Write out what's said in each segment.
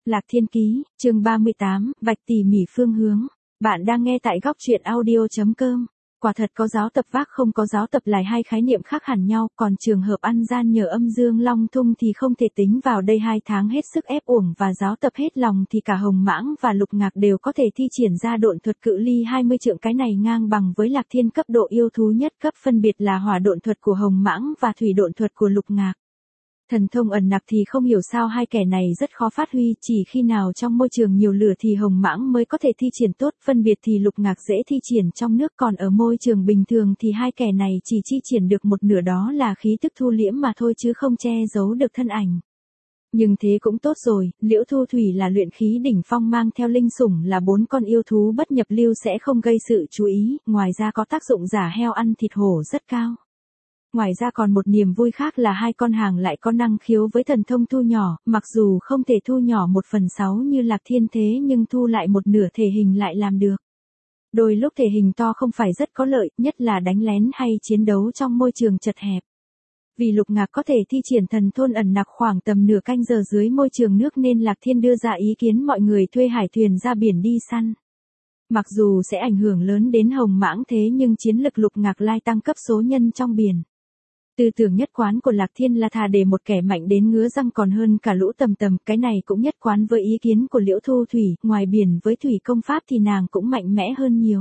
Lạc Thiên Ký, chương 38, vạch tỉ mỉ phương hướng. Bạn đang nghe tại góc truyện audio.com. Quả thật có giáo tập vác không có giáo tập lại hai khái niệm khác hẳn nhau, còn trường hợp ăn gian nhờ âm dương long thung thì không thể tính vào đây. 2 tháng hết sức ép uổng và giáo tập hết lòng thì cả Hồng Mãng và Lục Ngạc đều có thể thi triển ra độn thuật cự ly 20 trượng, cái này ngang bằng với Lạc Thiên cấp độ yêu thú nhất cấp, phân biệt là hỏa độn thuật của Hồng Mãng và thủy độn thuật của Lục Ngạc. Thần thông ẩn nặc thì không hiểu sao hai kẻ này rất khó phát huy, chỉ khi nào trong môi trường nhiều lửa thì Hồng Mãng mới có thể thi triển tốt, phân biệt thì Lục Ngạc dễ thi triển trong nước, còn ở môi trường bình thường thì hai kẻ này chỉ thi triển được một nửa, đó là khí tức thu liễm mà thôi chứ không che giấu được thân ảnh. Nhưng thế cũng tốt rồi, Liễu Thu Thủy là luyện khí đỉnh phong, mang theo linh sủng là 4 con yêu thú bất nhập lưu sẽ không gây sự chú ý, ngoài ra có tác dụng giả heo ăn thịt hổ rất cao. Ngoài ra còn một niềm vui khác là 2 con hàng lại có năng khiếu với thần thông thu nhỏ, mặc dù không thể thu nhỏ 1/6 như Lạc Thiên thế nhưng thu lại một nửa thể hình lại làm được. Đôi lúc thể hình to không phải rất có lợi, nhất là đánh lén hay chiến đấu trong môi trường chật hẹp. Vì Lục Ngạc có thể thi triển thần thôn ẩn nặc khoảng tầm nửa canh giờ dưới môi trường nước nên Lạc Thiên đưa ra ý kiến mọi người thuê hải thuyền ra biển đi săn. Mặc dù sẽ ảnh hưởng lớn đến Hồng Mãng thế nhưng chiến lực Lục Ngạc lai tăng cấp số nhân trong biển. Tư tưởng nhất quán của Lạc Thiên là thà để một kẻ mạnh đến ngứa răng còn hơn cả lũ tầm tầm, cái này cũng nhất quán với ý kiến của Liễu Thu Thủy, ngoài biển với thủy công pháp thì nàng cũng mạnh mẽ hơn nhiều.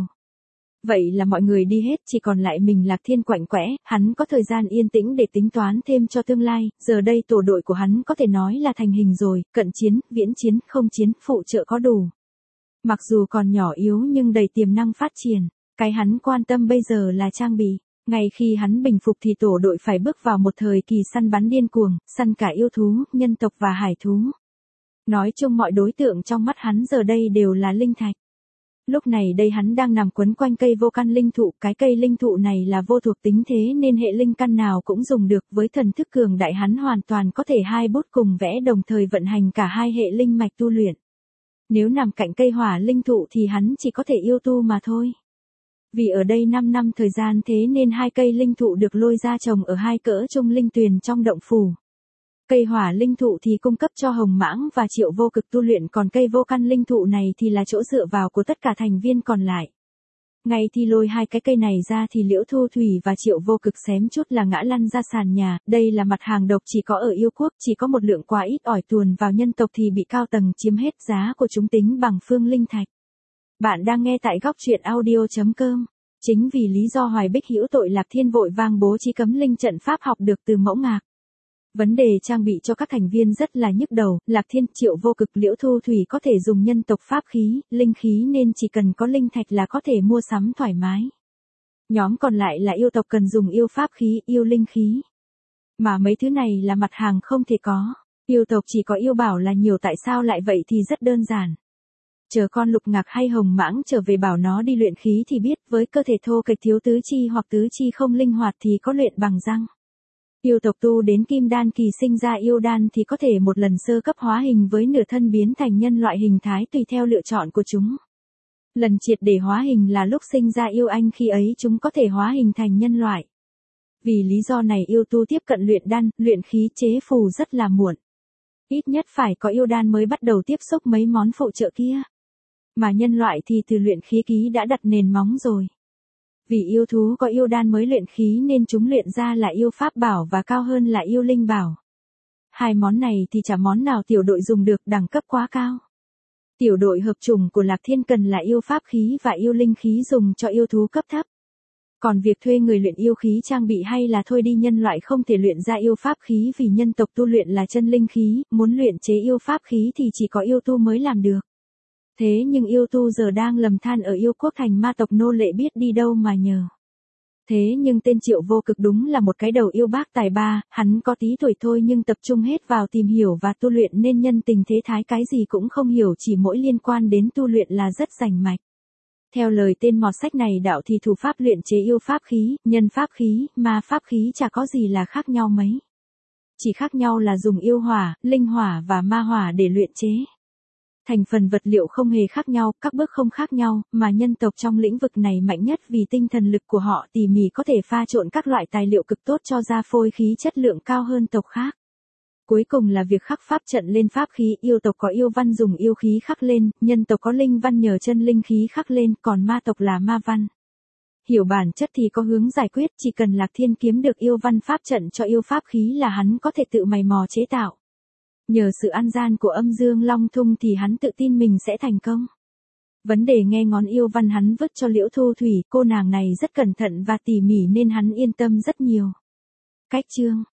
Vậy là mọi người đi hết, chỉ còn lại mình Lạc Thiên quạnh quẽ, hắn có thời gian yên tĩnh để tính toán thêm cho tương lai, giờ đây tổ đội của hắn có thể nói là thành hình rồi, cận chiến, viễn chiến, không chiến, phụ trợ có đủ. Mặc dù còn nhỏ yếu nhưng đầy tiềm năng phát triển, cái hắn quan tâm bây giờ là trang bị. Ngay khi hắn bình phục thì tổ đội phải bước vào một thời kỳ săn bắn điên cuồng, săn cả yêu thú, nhân tộc và hải thú. Nói chung mọi đối tượng trong mắt hắn giờ đây đều là linh thạch. Lúc này đây hắn đang nằm quấn quanh cây vô căn linh thụ, cái cây linh thụ này là vô thuộc tính thế nên hệ linh căn nào cũng dùng được, với thần thức cường đại hắn hoàn toàn có thể 2 bút cùng vẽ đồng thời vận hành cả 2 hệ linh mạch tu luyện. Nếu nằm cạnh cây hỏa linh thụ thì hắn chỉ có thể yêu tu mà thôi. Vì ở đây 5 năm thời gian thế nên 2 cây linh thụ được lôi ra trồng ở 2 cỡ trung linh tuyền trong động phủ. Cây hỏa linh thụ thì cung cấp cho Hồng Mãng và Triệu Vô Cực tu luyện, còn cây vô căn linh thụ này thì là chỗ dựa vào của tất cả thành viên còn lại. Ngay thì lôi 2 cái cây này ra thì Liễu Thu Thủy và Triệu Vô Cực xém chút là ngã lăn ra sàn nhà, đây là mặt hàng độc chỉ có ở yêu quốc, chỉ có một lượng quá ít ỏi tuồn vào nhân tộc thì bị cao tầng chiếm hết, giá của chúng tính bằng phương linh thạch. Bạn đang nghe tại góc truyện audio.com. Chính vì lý do Hoài Bích hữu tội, Lạc Thiên vội vang bố trí cấm linh trận pháp học được từ Mẫu Ngạc. Vấn đề trang bị cho các thành viên rất là nhức đầu, Lạc Thiên, Triệu Vô Cực, Liễu Thu Thủy có thể dùng nhân tộc pháp khí, linh khí nên chỉ cần có linh thạch là có thể mua sắm thoải mái. Nhóm còn lại là yêu tộc cần dùng yêu pháp khí, yêu linh khí. Mà mấy thứ này là mặt hàng không thể có. Yêu tộc chỉ có yêu bảo là nhiều, tại sao lại vậy thì rất đơn giản. Chờ con Lục Ngạc hay Hồng Mãng trở về bảo nó đi luyện khí thì biết, với cơ thể thô kệch thiếu tứ chi hoặc tứ chi không linh hoạt thì có luyện bằng răng. Yêu tộc tu đến kim đan kỳ sinh ra yêu đan thì có thể một lần sơ cấp hóa hình với nửa thân biến thành nhân loại hình thái tùy theo lựa chọn của chúng. Lần triệt để hóa hình là lúc sinh ra yêu anh, khi ấy chúng có thể hóa hình thành nhân loại. Vì lý do này yêu tu tiếp cận luyện đan, luyện khí chế phù rất là muộn. Ít nhất phải có yêu đan mới bắt đầu tiếp xúc mấy món phụ trợ kia. Mà nhân loại thì từ luyện khí ký đã đặt nền móng rồi. Vì yêu thú có yêu đan mới luyện khí nên chúng luyện ra là yêu pháp bảo và cao hơn là yêu linh bảo. 2 món này thì chả món nào tiểu đội dùng được, đẳng cấp quá cao. Tiểu đội hợp chủng của Lạc Thiên cần là yêu pháp khí và yêu linh khí dùng cho yêu thú cấp thấp. Còn việc thuê người luyện yêu khí trang bị hay là thôi đi, nhân loại không thể luyện ra yêu pháp khí vì nhân tộc tu luyện là chân linh khí, muốn luyện chế yêu pháp khí thì chỉ có yêu tu mới làm được. Thế nhưng yêu tu giờ đang lầm than ở yêu quốc thành ma tộc nô lệ biết đi đâu mà nhờ. Thế nhưng tên Triệu Vô Cực đúng là một cái đầu yêu bác tài ba, hắn có tí tuổi thôi nhưng tập trung hết vào tìm hiểu và tu luyện nên nhân tình thế thái cái gì cũng không hiểu, chỉ mỗi liên quan đến tu luyện là rất rành mạch. Theo lời tên mọt sách này đạo thì thủ pháp luyện chế yêu pháp khí, nhân pháp khí, ma pháp khí chả có gì là khác nhau mấy. Chỉ khác nhau là dùng yêu hỏa, linh hỏa và ma hỏa để luyện chế. Thành phần vật liệu không hề khác nhau, các bước không khác nhau, mà nhân tộc trong lĩnh vực này mạnh nhất vì tinh thần lực của họ tỉ mỉ có thể pha trộn các loại tài liệu cực tốt cho ra phôi khí chất lượng cao hơn tộc khác. Cuối cùng là việc khắc pháp trận lên pháp khí, yêu tộc có yêu văn dùng yêu khí khắc lên, nhân tộc có linh văn nhờ chân linh khí khắc lên, còn ma tộc là ma văn. Hiểu bản chất thì có hướng giải quyết, chỉ cần Lạc Thiên kiếm được yêu văn pháp trận cho yêu pháp khí là hắn có thể tự mày mò chế tạo. Nhờ sự ăn gian của Âm Dương Long Thung thì hắn tự tin mình sẽ thành công. Vấn đề nghe ngón yêu văn hắn vứt cho Liễu Thu Thủy, cô nàng này rất cẩn thận và tỉ mỉ nên hắn yên tâm rất nhiều. Cách chương